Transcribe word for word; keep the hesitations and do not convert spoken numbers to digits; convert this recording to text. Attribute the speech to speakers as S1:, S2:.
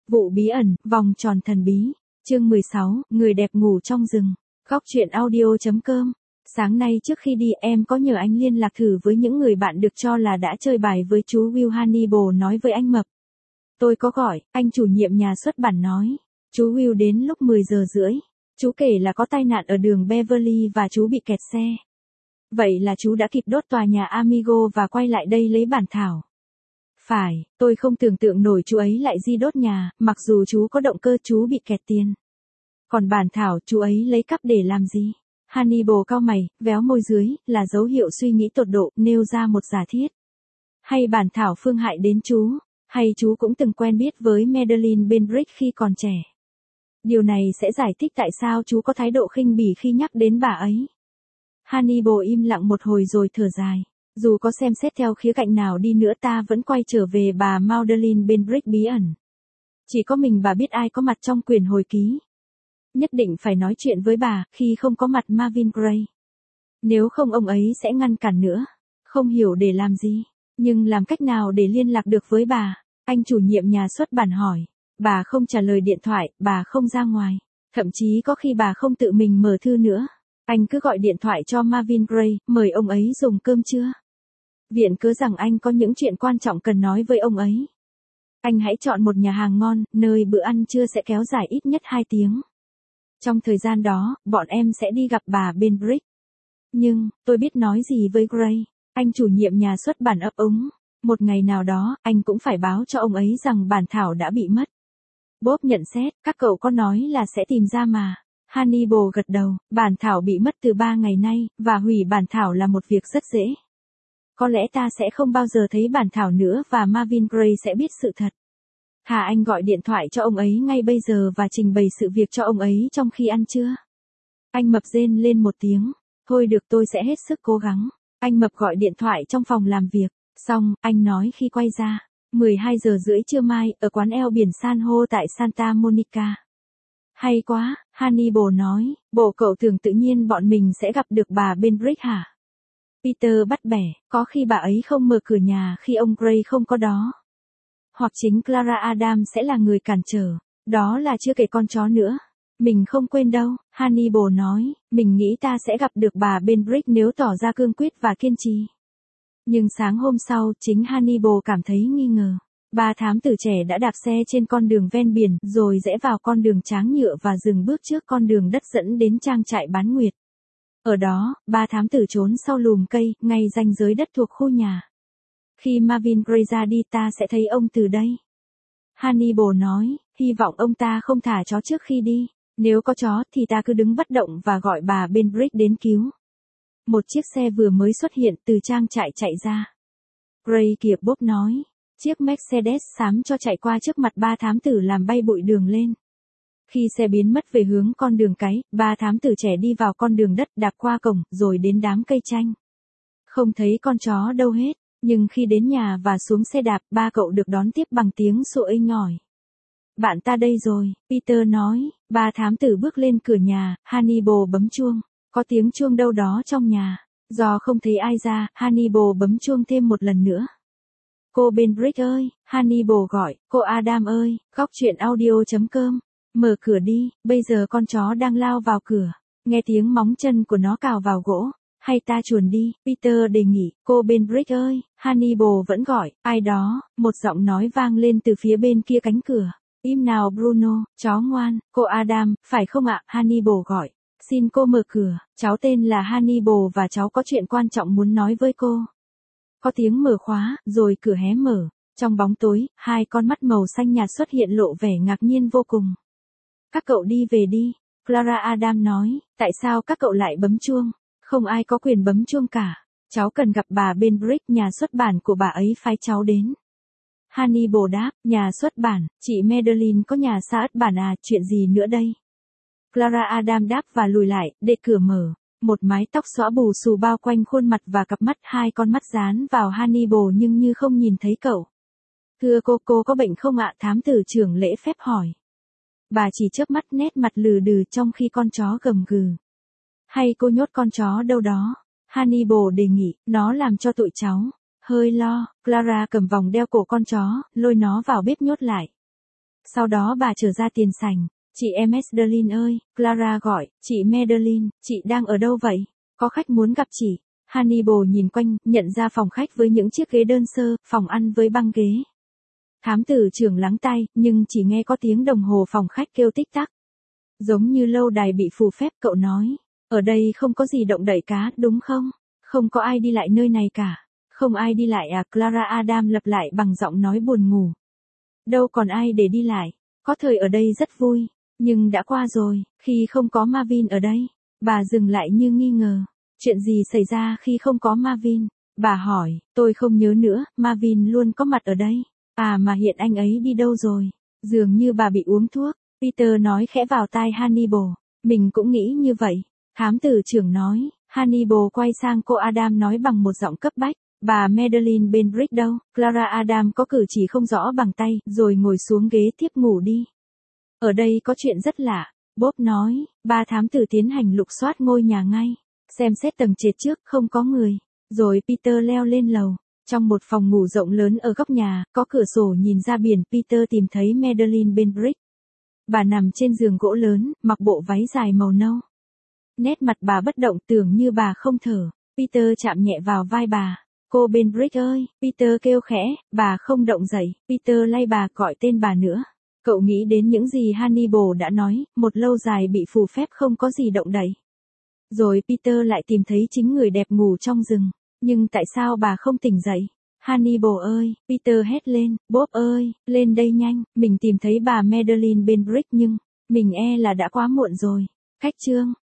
S1: Vụ bí ẩn, vòng tròn thần bí. Chương mười sáu, người đẹp ngủ trong rừng. Góc truyện audio.com. Sáng nay trước khi đi em có nhờ anh liên lạc thử với những người bạn được cho là đã chơi bài với chú Will. Hannibal nói với anh Mập. Tôi có gọi, anh chủ nhiệm nhà xuất bản nói. Chú Will đến lúc mười giờ rưỡi. Chú kể là có tai nạn ở đường Beverly và chú bị kẹt xe. Vậy là chú đã kịp đốt tòa nhà Amigo và quay lại đây lấy bản thảo. Phải, tôi không tưởng tượng nổi chú ấy lại di đốt nhà, mặc dù chú có động cơ chú bị kẹt tiền. Còn bản thảo chú ấy lấy cắp để làm gì? Hannibal cau mày, véo môi dưới, là dấu hiệu suy nghĩ tột độ, nêu ra một giả thiết. Hay bản thảo phương hại đến chú, hay chú cũng từng quen biết với Madeleine Benbrick khi còn trẻ. Điều này sẽ giải thích tại sao chú có thái độ khinh bỉ khi nhắc đến bà ấy. Hannibal im lặng một hồi rồi thở dài. Dù có xem xét theo khía cạnh nào đi nữa ta vẫn quay trở về bà Madeleine Benbrick bí ẩn. Chỉ có mình bà biết ai có mặt trong quyển hồi ký. Nhất định phải nói chuyện với bà khi không có mặt Marvin Gray. Nếu không ông ấy sẽ ngăn cản nữa. Không hiểu để làm gì. Nhưng làm cách nào để liên lạc được với bà? Anh chủ nhiệm nhà xuất bản hỏi. Bà không trả lời điện thoại, bà không ra ngoài. Thậm chí có khi bà không tự mình mở thư nữa. Anh cứ gọi điện thoại cho Marvin Gray, mời ông ấy dùng cơm trưa. Viện cớ rằng anh có những chuyện quan trọng cần nói với ông ấy. Anh hãy chọn một nhà hàng ngon, nơi bữa ăn trưa sẽ kéo dài ít nhất hai tiếng. Trong thời gian đó, bọn em sẽ đi gặp bà Benbrick. Nhưng, tôi biết nói gì với Gray. Anh chủ nhiệm nhà xuất bản ấp úng. Một ngày nào đó, anh cũng phải báo cho ông ấy rằng bản thảo đã bị mất. Bob nhận xét, các cậu có nói là sẽ tìm ra mà. Hannibal gật đầu, bản thảo bị mất từ ba ngày nay, và hủy bản thảo là một việc rất dễ. Có lẽ ta sẽ không bao giờ thấy bản thảo nữa và Marvin Gray sẽ biết sự thật. Thà anh gọi điện thoại cho ông ấy ngay bây giờ và trình bày sự việc cho ông ấy trong khi ăn trưa. Anh Mập rên lên một tiếng. Thôi được, tôi sẽ hết sức cố gắng. Anh Mập gọi điện thoại trong phòng làm việc. Xong, anh nói khi quay ra. mười hai giờ rưỡi trưa mai, ở quán eo biển san hô tại Santa Monica. Hay quá, Hannibal nói, bộ cậu tưởng tự nhiên bọn mình sẽ gặp được bà Benbrick hả? Peter bắt bẻ, có khi bà ấy không mở cửa nhà khi ông Gray không có đó. Hoặc chính Clara Adams sẽ là người cản trở, đó là chưa kể con chó nữa. Mình không quên đâu, Hannibal nói, mình nghĩ ta sẽ gặp được bà Benbrick nếu tỏ ra cương quyết và kiên trì. Nhưng sáng hôm sau, chính Hannibal cảm thấy nghi ngờ. Ba thám tử trẻ đã đạp xe trên con đường ven biển, rồi rẽ vào con đường tráng nhựa và dừng bước trước con đường đất dẫn đến trang trại bán nguyệt. Ở đó, ba thám tử trốn sau lùm cây, ngay ranh giới đất thuộc khu nhà. Khi Marvin Gray ra đi ta sẽ thấy ông từ đây. Hannibal nói, hy vọng ông ta không thả chó trước khi đi. Nếu có chó thì ta cứ đứng bất động và gọi bà Benbrick đến cứu. Một chiếc xe vừa mới xuất hiện từ trang trại chạy ra. Gray kìa, Bob nói. Chiếc Mercedes xám cho chạy qua trước mặt ba thám tử làm bay bụi đường lên. Khi xe biến mất về hướng con đường cái, ba thám tử trẻ đi vào con đường đất đạp qua cổng, rồi đến đám cây chanh. Không thấy con chó đâu hết, nhưng khi đến nhà và xuống xe đạp, ba cậu được đón tiếp bằng tiếng sủa inh ỏi. Bạn ta đây rồi, Peter nói, ba thám tử bước lên cửa nhà, Hannibal bấm chuông. Có tiếng chuông đâu đó trong nhà. Do không thấy ai ra, Hannibal bấm chuông thêm một lần nữa. Cô Benbrick ơi, Hannibal gọi, cô Adam ơi, góc truyện audio.com, mở cửa đi, bây giờ con chó đang lao vào cửa, nghe tiếng móng chân của nó cào vào gỗ, hay ta chuồn đi, Peter đề nghị, cô Benbrick ơi, Hannibal vẫn gọi, ai đó, một giọng nói vang lên từ phía bên kia cánh cửa, im nào Bruno, chó ngoan, cô Adam, phải không ạ, Hannibal gọi, xin cô mở cửa, cháu tên là Hannibal và cháu có chuyện quan trọng muốn nói với cô. Có tiếng mở khóa, rồi cửa hé mở. Trong bóng tối, hai con mắt màu xanh nhạt xuất hiện lộ vẻ ngạc nhiên vô cùng. Các cậu đi về đi, Clara Adam nói, tại sao các cậu lại bấm chuông? Không ai có quyền bấm chuông cả. Cháu cần gặp bà Benbrick, nhà xuất bản của bà ấy phái cháu đến. Hannibal đáp, nhà xuất bản, chị Madeleine có nhà xã ất bản à, chuyện gì nữa đây? Clara Adam đáp và lùi lại, để cửa mở. Một mái tóc xõa bù xù bao quanh khuôn mặt và cặp mắt, hai con mắt dán vào Hannibal nhưng như không nhìn thấy cậu. Thưa cô, cô có bệnh không ạ? Thám tử trưởng lễ phép hỏi. Bà chỉ chớp mắt, nét mặt lừ đừ trong khi con chó gầm gừ. Hay cô nhốt con chó đâu đó? Hannibal đề nghị, nó làm cho tụi cháu hơi lo. Clara cầm vòng đeo cổ con chó, lôi nó vào bếp nhốt lại. Sau đó bà trở ra tiền sảnh. Chị em Madeline ơi, Clara gọi, chị Madeline, chị đang ở đâu vậy? Có khách muốn gặp chị. Hannibal nhìn quanh, nhận ra phòng khách với những chiếc ghế đơn sơ, phòng ăn với băng ghế. Thám tử trưởng lắng tai, nhưng chỉ nghe có tiếng đồng hồ phòng khách kêu tích tắc. Giống như lâu đài bị phù phép, cậu nói. Ở đây không có gì động đậy cá, đúng không? Không có ai đi lại nơi này cả. Không ai đi lại à? Clara Adam lặp lại bằng giọng nói buồn ngủ. Đâu còn ai để đi lại. Có thời ở đây rất vui. Nhưng đã qua rồi, khi không có Marvin ở đây. Bà dừng lại như nghi ngờ. Chuyện gì xảy ra khi không có Marvin? Bà hỏi, tôi không nhớ nữa, Marvin luôn có mặt ở đây. À mà hiện anh ấy đi đâu rồi? Dường như bà bị uống thuốc. Peter nói khẽ vào tai Hannibal. Mình cũng nghĩ như vậy. Thám tử trưởng nói. Hannibal quay sang cô Adam nói bằng một giọng cấp bách. Bà Madeline Benbrick đâu? Clara Adam có cử chỉ không rõ bằng tay, rồi ngồi xuống ghế tiếp ngủ đi. Ở đây có chuyện rất lạ. Bob nói. Ba thám tử tiến hành lục soát ngôi nhà ngay. Xem xét tầng trệt trước, không có người. Rồi Peter leo lên lầu. Trong một phòng ngủ rộng lớn ở góc nhà, có cửa sổ nhìn ra biển, Peter tìm thấy Madeline Benbrick. Bà nằm trên giường gỗ lớn, mặc bộ váy dài màu nâu. Nét mặt bà bất động, tưởng như bà không thở. Peter chạm nhẹ vào vai bà. Cô Benbrick ơi, Peter kêu khẽ, bà không động dậy. Peter lay bà, gọi tên bà nữa. Cậu nghĩ đến những gì Hannibal đã nói, một lâu dài bị phù phép không có gì động đậy. Rồi Peter lại tìm thấy chính người đẹp ngủ trong rừng. Nhưng tại sao bà không tỉnh dậy? Hannibal ơi, Peter hét lên, Bob ơi, lên đây nhanh, mình tìm thấy bà Madeline Benbrick nhưng, mình e là đã quá muộn rồi. Cách chương